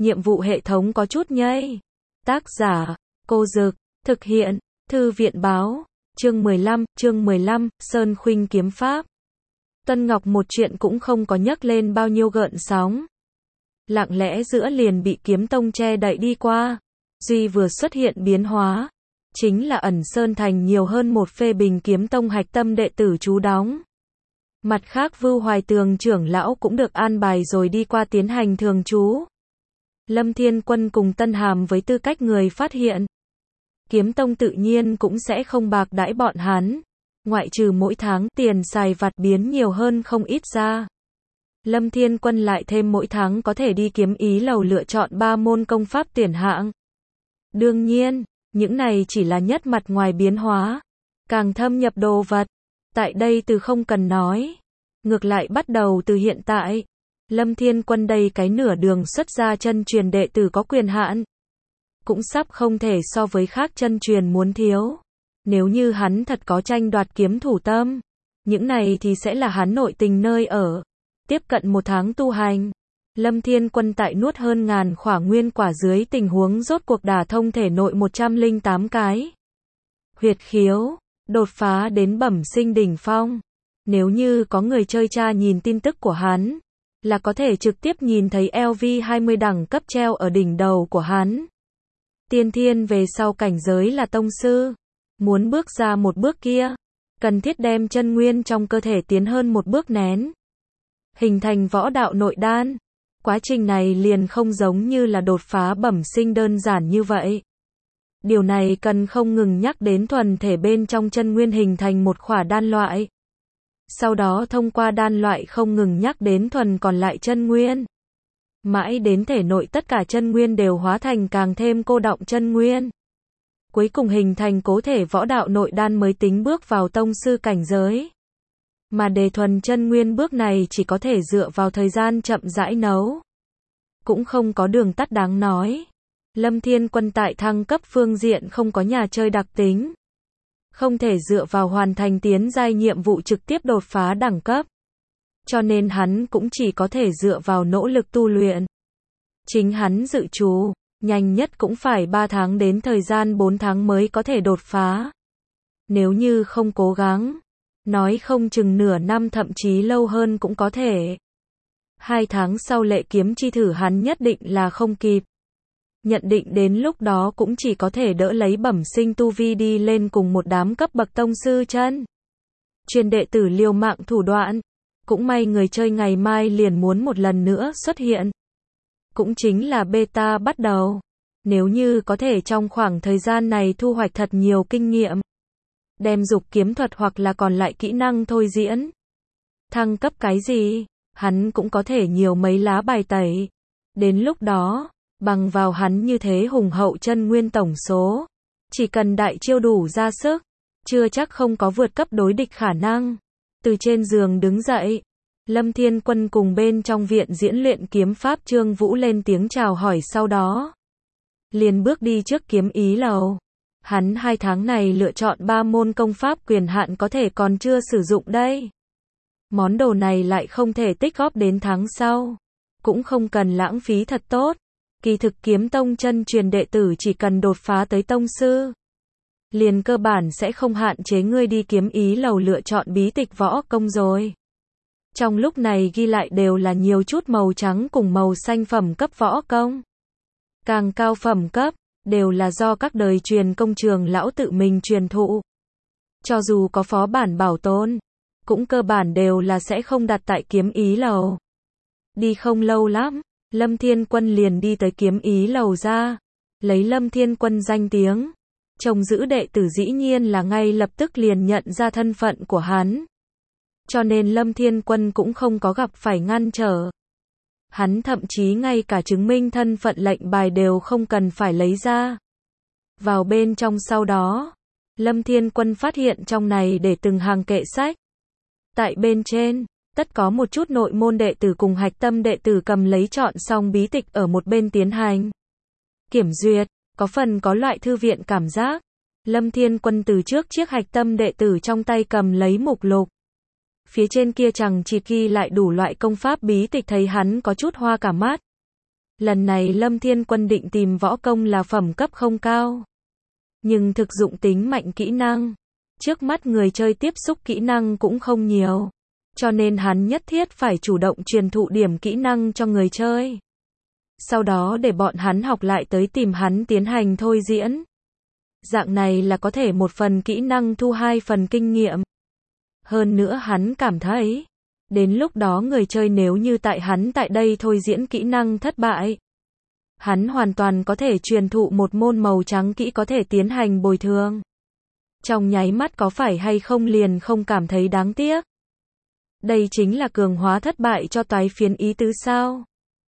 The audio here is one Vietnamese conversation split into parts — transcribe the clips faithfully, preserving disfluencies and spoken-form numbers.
nhiệm vụ hệ thống có chút nhây. Tác giả, Cô Dực, thực hiện, Thư viện báo, chương mười lăm, chương mười lăm, Sơn Khuynh kiếm pháp. Tân Ngọc một chuyện cũng không có nhấc lên bao nhiêu gợn sóng. Lặng lẽ giữa liền bị kiếm tông che đậy đi qua. Duy vừa xuất hiện biến hóa, chính là ẩn Sơn Thành nhiều hơn một phê bình kiếm tông hạch tâm đệ tử trú đóng. Mặt khác Vưu Hoài Tường trưởng lão cũng được an bài rồi đi qua tiến hành thường trú. Lâm Thiên Quân cùng Tân Hàm với tư cách người phát hiện. Kiếm tông tự nhiên cũng sẽ không bạc đãi bọn hắn. Ngoại trừ mỗi tháng tiền xài vặt biến nhiều hơn không ít ra. Lâm Thiên Quân lại thêm mỗi tháng có thể đi kiếm ý lầu lựa chọn ba môn công pháp tuyển hạng. Đương nhiên, những này chỉ là nhất mặt ngoài biến hóa. Càng thâm nhập đồ vật. Tại đây từ không cần nói. Ngược lại bắt đầu từ hiện tại. Lâm Thiên Quân đây cái nửa đường xuất ra chân truyền đệ tử có quyền hạn. Cũng sắp không thể so với khác chân truyền muốn thiếu. Nếu như hắn thật có tranh đoạt kiếm thủ tâm. Những này thì sẽ là hắn nội tình nơi ở. Tiếp cận một tháng tu hành. Lâm Thiên Quân tại nuốt hơn ngàn khỏa nguyên quả dưới tình huống rốt cuộc đả thông thể nội một trăm lẻ tám cái. Huyệt khiếu. Đột phá đến bẩm sinh đỉnh phong. Nếu như có người chơi tra nhìn tin tức của hắn. Là có thể trực tiếp nhìn thấy L V hai mươi đẳng cấp treo ở đỉnh đầu của hắn. Tiên thiên về sau cảnh giới là tông sư. Muốn bước ra một bước kia. Cần thiết đem chân nguyên trong cơ thể tiến hơn một bước nén. Hình thành võ đạo nội đan. Quá trình này liền không giống như là đột phá bẩm sinh đơn giản như vậy. Điều này cần không ngừng nhắc đến thuần thể bên trong chân nguyên hình thành một khỏa đan loại. Sau đó thông qua đan loại không ngừng nhắc đến thuần còn lại chân nguyên. Mãi đến thể nội tất cả chân nguyên đều hóa thành càng thêm cô đọng chân nguyên. Cuối cùng hình thành cố thể võ đạo nội đan mới tính bước vào tông sư cảnh giới. Mà đề thuần chân nguyên bước này chỉ có thể dựa vào thời gian chậm rãi nấu. Cũng không có đường tắt đáng nói. Lâm Thiên Quân tại thăng cấp phương diện không có nhà chơi đặc tính. Không thể dựa vào hoàn thành tiến giai nhiệm vụ trực tiếp đột phá đẳng cấp. Cho nên hắn cũng chỉ có thể dựa vào nỗ lực tu luyện. Chính hắn dự trù, nhanh nhất cũng phải ba tháng đến thời gian bốn tháng mới có thể đột phá. Nếu như không cố gắng, nói không chừng nửa năm thậm chí lâu hơn cũng có thể. Hai tháng sau lệ kiếm chi thử hắn nhất định là không kịp. Nhận định đến lúc đó cũng chỉ có thể đỡ lấy bẩm sinh tu vi đi lên cùng một đám cấp bậc tông sư chân. Truyền đệ tử liều mạng thủ đoạn. Cũng may người chơi ngày mai liền muốn một lần nữa xuất hiện. Cũng chính là beta bắt đầu. Nếu như có thể trong khoảng thời gian này thu hoạch thật nhiều kinh nghiệm. Đem dục kiếm thuật hoặc là còn lại kỹ năng thôi diễn. Thăng cấp cái gì, hắn cũng có thể nhiều mấy lá bài tẩy. Đến lúc đó, bằng vào hắn như thế hùng hậu chân nguyên tổng số. Chỉ cần đại chiêu đủ ra sức. Chưa chắc không có vượt cấp đối địch khả năng. Từ trên giường đứng dậy. Lâm Thiên Quân cùng bên trong viện diễn luyện kiếm pháp Trương Vũ lên tiếng chào hỏi sau đó. Liền bước đi trước kiếm ý lầu. Hắn hai tháng này lựa chọn ba môn công pháp quyền hạn có thể còn chưa sử dụng đây. Món đồ này lại không thể tích góp đến tháng sau. Cũng không cần lãng phí thật tốt. Kỳ thực kiếm tông chân truyền đệ tử chỉ cần đột phá tới tông sư. Liền cơ bản sẽ không hạn chế ngươi đi kiếm ý lầu lựa chọn bí tịch võ công rồi. Trong lúc này ghi lại đều là nhiều chút màu trắng cùng màu xanh phẩm cấp võ công. Càng cao phẩm cấp, đều là do các đời truyền công trường lão tự mình truyền thụ. Cho dù có phó bản bảo tồn, cũng cơ bản đều là sẽ không đặt tại kiếm ý lầu. Đi không lâu lắm, Lâm Thiên Quân liền đi tới kiếm ý lầu ra. Lấy Lâm Thiên Quân danh tiếng. Trông giữ đệ tử dĩ nhiên là ngay lập tức liền nhận ra thân phận của hắn. Cho nên Lâm Thiên Quân cũng không có gặp phải ngăn trở. Hắn thậm chí ngay cả chứng minh thân phận lệnh bài đều không cần phải lấy ra. Vào bên trong sau đó, Lâm Thiên Quân phát hiện trong này để từng hàng kệ sách. Tại bên trên, tất có một chút nội môn đệ tử cùng hạch tâm đệ tử cầm lấy chọn xong bí tịch ở một bên tiến hành kiểm duyệt. Có phần có loại thư viện cảm giác. Lâm Thiên Quân từ trước chiếc hạch tâm đệ tử trong tay cầm lấy mục lục. Phía trên kia chẳng chỉ ghi lại đủ loại công pháp bí tịch thấy hắn có chút hoa cả mắt. Lần này Lâm Thiên Quân định tìm võ công là phẩm cấp không cao, nhưng thực dụng tính mạnh kỹ năng. Trước mắt người chơi tiếp xúc kỹ năng cũng không nhiều, cho nên hắn nhất thiết phải chủ động truyền thụ điểm kỹ năng cho người chơi. Sau đó để bọn hắn học lại tới tìm hắn tiến hành thôi diễn. Dạng này là có thể một phần kỹ năng thu hai phần kinh nghiệm. Hơn nữa hắn cảm thấy, đến lúc đó người chơi nếu như tại hắn tại đây thôi diễn kỹ năng thất bại, hắn hoàn toàn có thể truyền thụ một môn màu trắng kỹ có thể tiến hành bồi thường. Trong nháy mắt có phải hay không liền không cảm thấy đáng tiếc. Đây chính là cường hóa thất bại cho toái phiến ý tứ sao.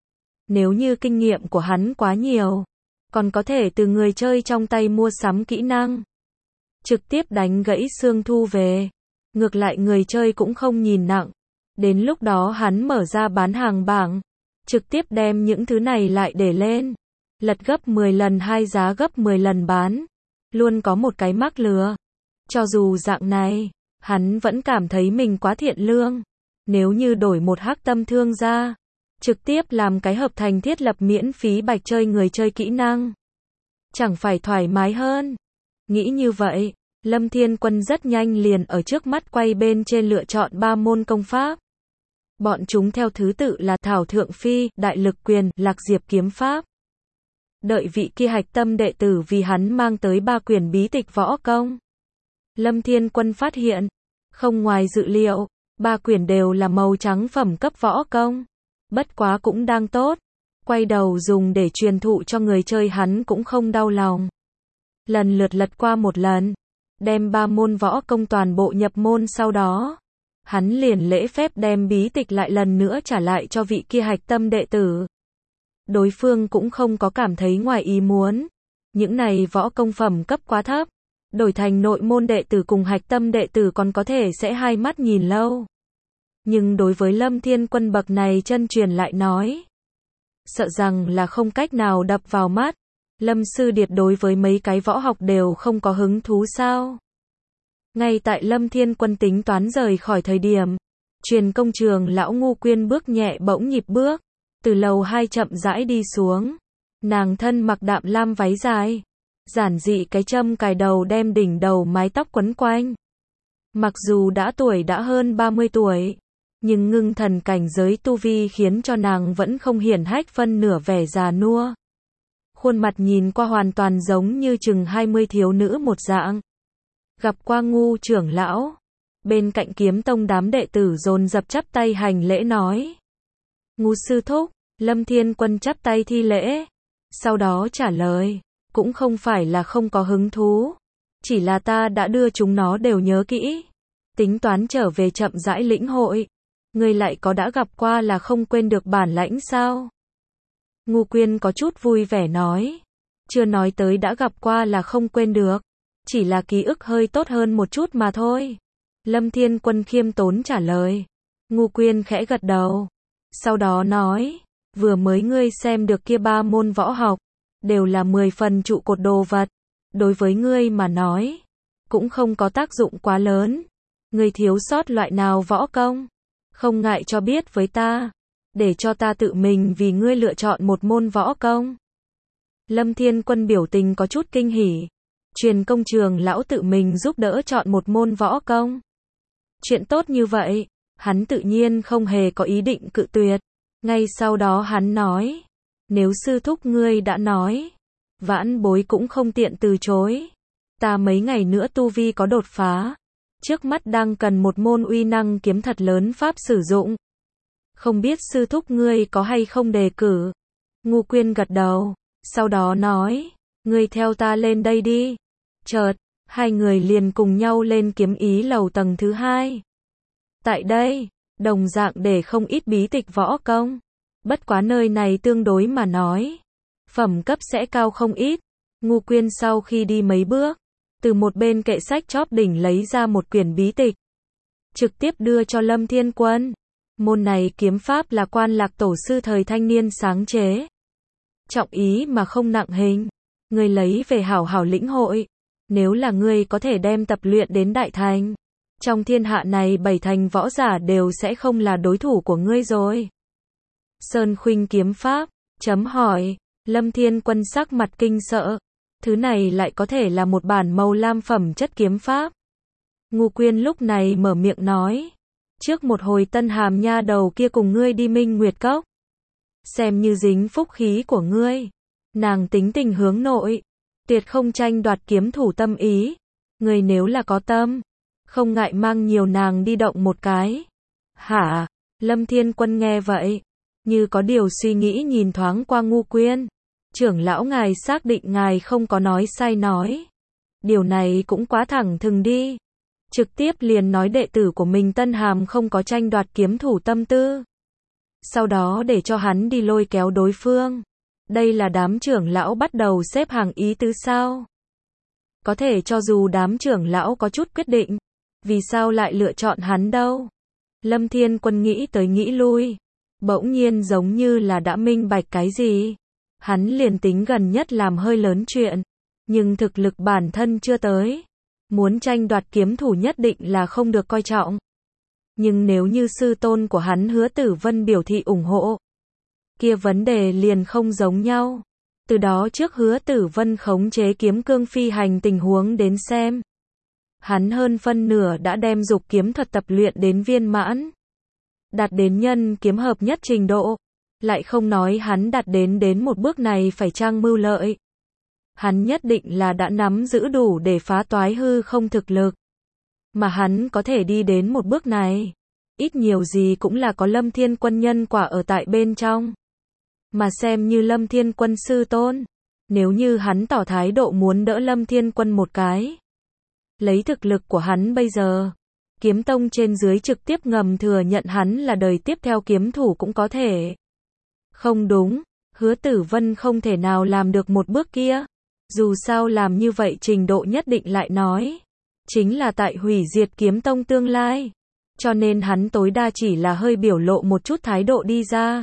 Nếu như kinh nghiệm của hắn quá nhiều, còn có thể từ người chơi trong tay mua sắm kỹ năng, trực tiếp đánh gãy xương thu về. Ngược lại người chơi cũng không nhìn nặng. Đến lúc đó hắn mở ra bán hàng bảng, trực tiếp đem những thứ này lại để lên, lật gấp mười lần hay giá gấp mười lần bán. Luôn có một cái mắc lừa. Cho dù dạng này, hắn vẫn cảm thấy mình quá thiện lương. Nếu như đổi một hắc tâm thương ra, trực tiếp làm cái hợp thành thiết lập miễn phí bạch chơi người chơi kỹ năng, chẳng phải thoải mái hơn. Nghĩ như vậy, Lâm Thiên Quân rất nhanh liền ở trước mắt quay bên trên lựa chọn ba môn công pháp. Bọn chúng theo thứ tự là Thảo Thượng Phi, Đại Lực Quyền, Lạc Diệp Kiếm Pháp. Đợi vị kia hạch tâm đệ tử vì hắn mang tới ba quyển bí tịch võ công. Lâm Thiên Quân phát hiện, không ngoài dự liệu, ba quyển đều là màu trắng phẩm cấp võ công. Bất quá cũng đang tốt, quay đầu dùng để truyền thụ cho người chơi hắn cũng không đau lòng. Lần lượt lật qua một lần, đem ba môn võ công toàn bộ nhập môn sau đó, hắn liền lễ phép đem bí tịch lại lần nữa trả lại cho vị kia hạch tâm đệ tử. Đối phương cũng không có cảm thấy ngoài ý muốn. Những này võ công phẩm cấp quá thấp, đổi thành nội môn đệ tử cùng hạch tâm đệ tử còn có thể sẽ hai mắt nhìn lâu. Nhưng đối với Lâm Thiên Quân bậc này chân truyền lại nói, sợ rằng là không cách nào đập vào mắt. Lâm Sư Điệt đối với mấy cái võ học đều không có hứng thú sao? Ngay tại Lâm Thiên Quân tính toán rời khỏi thời điểm, truyền công trường lão Ngô Quyên bước nhẹ bỗng nhịp bước, từ lầu hai chậm rãi đi xuống. Nàng thân mặc đạm lam váy dài, giản dị cái châm cài đầu đem đỉnh đầu mái tóc quấn quanh. Mặc dù đã tuổi đã hơn ba mươi tuổi, nhưng ngưng thần cảnh giới tu vi khiến cho nàng vẫn không hiển hách phân nửa vẻ già nua. Khuôn mặt nhìn qua hoàn toàn giống như chừng hai mươi thiếu nữ một dạng. Gặp qua Ngu trưởng lão, bên cạnh Kiếm Tông đám đệ tử dồn dập chắp tay hành lễ nói. Ngu sư thúc, Lâm Thiên Quân chắp tay thi lễ, sau đó trả lời, cũng không phải là không có hứng thú, chỉ là ta đã đưa chúng nó đều nhớ kỹ, tính toán trở về chậm rãi lĩnh hội. Ngươi lại có đã gặp qua là không quên được bản lãnh sao? Ngu Quyên có chút vui vẻ nói, chưa nói tới đã gặp qua là không quên được, chỉ là ký ức hơi tốt hơn một chút mà thôi. Lâm Thiên Quân khiêm tốn trả lời. Ngu Quyên khẽ gật đầu, sau đó nói, vừa mới ngươi xem được kia ba môn võ học, đều là mười phần trụ cột đồ vật, đối với ngươi mà nói, cũng không có tác dụng quá lớn. Ngươi thiếu sót loại nào võ công, không ngại cho biết với ta, để cho ta tự mình vì ngươi lựa chọn một môn võ công. Lâm Thiên Quân biểu tình có chút kinh hỉ, truyền công trường lão tự mình giúp đỡ chọn một môn võ công. Chuyện tốt như vậy, hắn tự nhiên không hề có ý định cự tuyệt. Ngay sau đó hắn nói, nếu sư thúc ngươi đã nói, vãn bối cũng không tiện từ chối. Ta mấy ngày nữa tu vi có đột phá, trước mắt đang cần một môn uy năng kiếm thật lớn pháp sử dụng. Không biết sư thúc ngươi có hay không đề cử? Ngu Quyên gật đầu, sau đó nói, ngươi theo ta lên đây đi. Chợt, hai người liền cùng nhau lên kiếm ý lầu tầng thứ hai. Tại đây, đồng dạng để không ít bí tịch võ công. Bất quá nơi này tương đối mà nói, phẩm cấp sẽ cao không ít. Ngu Quyên sau khi đi mấy bước, từ một bên kệ sách chóp đỉnh lấy ra một quyển bí tịch, trực tiếp đưa cho Lâm Thiên Quân. Môn này kiếm pháp là Quan Lạc tổ sư thời thanh niên sáng chế. Trọng ý mà không nặng hình, ngươi lấy về hảo hảo lĩnh hội. Nếu là ngươi có thể đem tập luyện đến đại thành, trong thiên hạ này bảy thành võ giả đều sẽ không là đối thủ của ngươi rồi. Sơn Khuynh kiếm pháp, Chấm hỏi, Lâm Thiên Quân sắc mặt kinh sợ. Thứ này lại có thể là một bản màu lam phẩm chất kiếm pháp. Ngô Quyên lúc này mở miệng nói. Trước một hồi Tân Hàm nha đầu kia cùng ngươi đi Minh Nguyệt Cốc. Xem như dính phúc khí của ngươi. Nàng tính tình hướng nội. Tuyệt không tranh đoạt kiếm thủ tâm ý. Ngươi nếu là có tâm. Không ngại mang nhiều nàng đi động một cái. Hả? Lâm Thiên Quân nghe vậy. Như có điều suy nghĩ nhìn thoáng qua Ngô Quyên. Trưởng lão ngài xác định ngài không có nói sai nói. Điều này cũng quá thẳng thừng đi. Trực tiếp liền nói đệ tử của mình Tân Hàm không có tranh đoạt kiếm thủ tâm tư. Sau đó để cho hắn đi lôi kéo đối phương. Đây là đám trưởng lão bắt đầu xếp hàng ý tứ sao? Có thể cho dù đám trưởng lão có chút quyết định. Vì sao lại lựa chọn hắn đâu? Lâm Thiên Quân nghĩ tới nghĩ lui. Bỗng nhiên giống như là đã minh bạch cái gì. Hắn liền tính gần nhất làm hơi lớn chuyện. Nhưng thực lực bản thân chưa tới. Muốn tranh đoạt kiếm thủ nhất định là không được coi trọng. Nhưng nếu như sư tôn của hắn Hứa Tử Vân biểu thị ủng hộ. Kia vấn đề liền không giống nhau. Từ đó trước Hứa Tử Vân khống chế kiếm cương phi hành tình huống đến xem. Hắn hơn phân nửa đã đem dục kiếm thuật tập luyện đến viên mãn. Đạt đến nhân kiếm hợp nhất trình độ. Lại không nói hắn đạt đến đến một bước này phải chăng mưu lợi. Hắn nhất định là đã nắm giữ đủ để phá toái hư không thực lực. Mà hắn có thể đi đến một bước này. Ít nhiều gì cũng là có Lâm Thiên Quân nhân quả ở tại bên trong. Mà xem như Lâm Thiên Quân sư tôn. Nếu như hắn tỏ thái độ muốn đỡ Lâm Thiên Quân một cái. Lấy thực lực của hắn bây giờ. Kiếm tông trên dưới trực tiếp ngầm thừa nhận hắn là đời tiếp theo kiếm thủ cũng có thể. Không đúng, Hứa Tử Vân không thể nào làm được một bước kia. Dù sao làm như vậy trình độ nhất định lại nói. Chính là tại hủy diệt kiếm tông tương lai. Cho nên hắn tối đa chỉ là hơi biểu lộ một chút thái độ đi ra.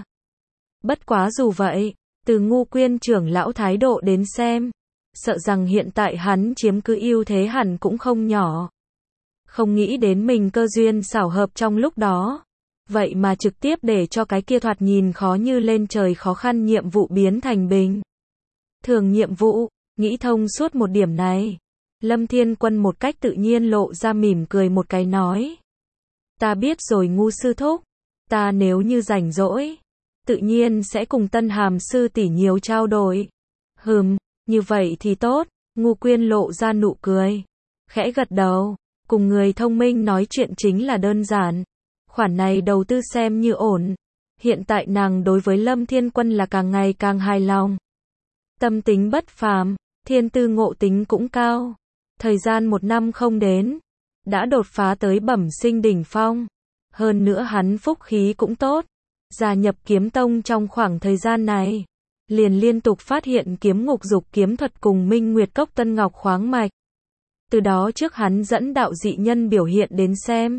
Bất quá dù vậy, từ Ngô Quyên trưởng lão thái độ đến xem. Sợ rằng hiện tại hắn chiếm cứ ưu thế hẳn cũng không nhỏ. Không nghĩ đến mình cơ duyên xảo hợp trong lúc đó. Vậy mà trực tiếp để cho cái kia thoạt nhìn khó như lên trời khó khăn nhiệm vụ biến thành bình thường nhiệm vụ. Nghĩ thông suốt một điểm này. Lâm Thiên Quân một cách tự nhiên lộ ra mỉm cười một cái nói. Ta biết rồi Ngu sư thúc. Ta nếu như rảnh rỗi. Tự nhiên sẽ cùng Tân Hàm sư tỷ nhiều trao đổi. Hừm, như vậy thì tốt. Ngô Quyên lộ ra nụ cười. Khẽ gật đầu. Cùng người thông minh nói chuyện chính là đơn giản. Khoản này đầu tư xem như ổn. Hiện tại nàng đối với Lâm Thiên Quân là càng ngày càng hài lòng. Tâm tính bất phàm, thiên tư ngộ tính cũng cao. Thời gian một năm không đến, đã đột phá tới bẩm sinh đỉnh phong. Hơn nữa hắn phúc khí cũng tốt. Gia nhập kiếm tông trong khoảng thời gian này. Liền liên tục phát hiện kiếm ngục dục kiếm thuật cùng Minh Nguyệt Cốc Tân Ngọc khoáng mạch. Từ đó trước hắn dẫn đạo dị nhân biểu hiện đến xem.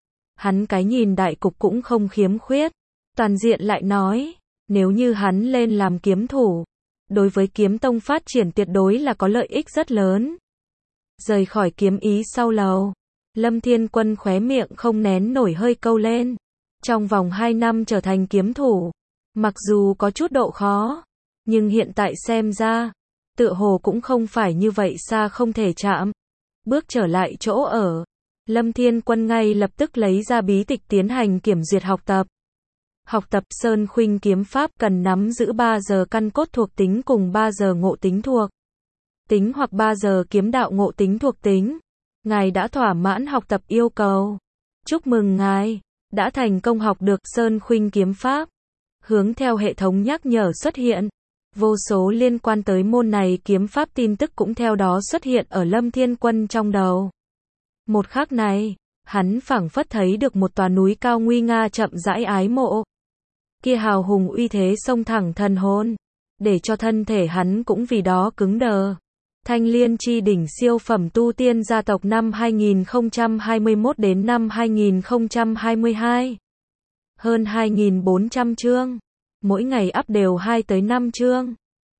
Hắn cái nhìn đại cục cũng không khiếm khuyết. Toàn diện lại nói, nếu như hắn lên làm kiếm thủ, đối với kiếm tông phát triển tuyệt đối là có lợi ích rất lớn. Rời khỏi kiếm ý sau lầu, Lâm Thiên Quân khóe miệng không nén nổi hơi câu lên. Trong vòng hai năm trở thành kiếm thủ, mặc dù có chút độ khó, nhưng hiện tại xem ra, tựa hồ cũng không phải như vậy xa không thể chạm. Bước trở lại chỗ ở, Lâm Thiên Quân ngay lập tức lấy ra bí tịch tiến hành kiểm duyệt học tập. Học tập Sơn Khuynh kiếm pháp cần nắm giữ ba giờ căn cốt thuộc tính cùng ba giờ ngộ tính thuộc tính hoặc ba giờ kiếm đạo ngộ tính thuộc tính. Ngài đã thỏa mãn học tập yêu cầu. Chúc mừng ngài đã thành công học được Sơn Khuynh kiếm pháp. Hướng theo hệ thống nhắc nhở xuất hiện, vô số liên quan tới môn này kiếm pháp tin tức cũng theo đó xuất hiện ở Lâm Thiên Quân trong đầu. Một khắc này, hắn phảng phất thấy được một tòa núi cao nguy nga chậm rãi ái mộ. Kia hào hùng uy thế xông thẳng thần hồn, để cho thân thể hắn cũng vì đó cứng đờ. Thanh Liên chi đỉnh siêu phẩm tu tiên gia tộc năm hai nghìn không trăm hai mươi mốt đến năm hai nghìn không trăm hai mươi hai. Hơn hai nghìn bốn trăm chương. Mỗi ngày up đều hai tới năm chương.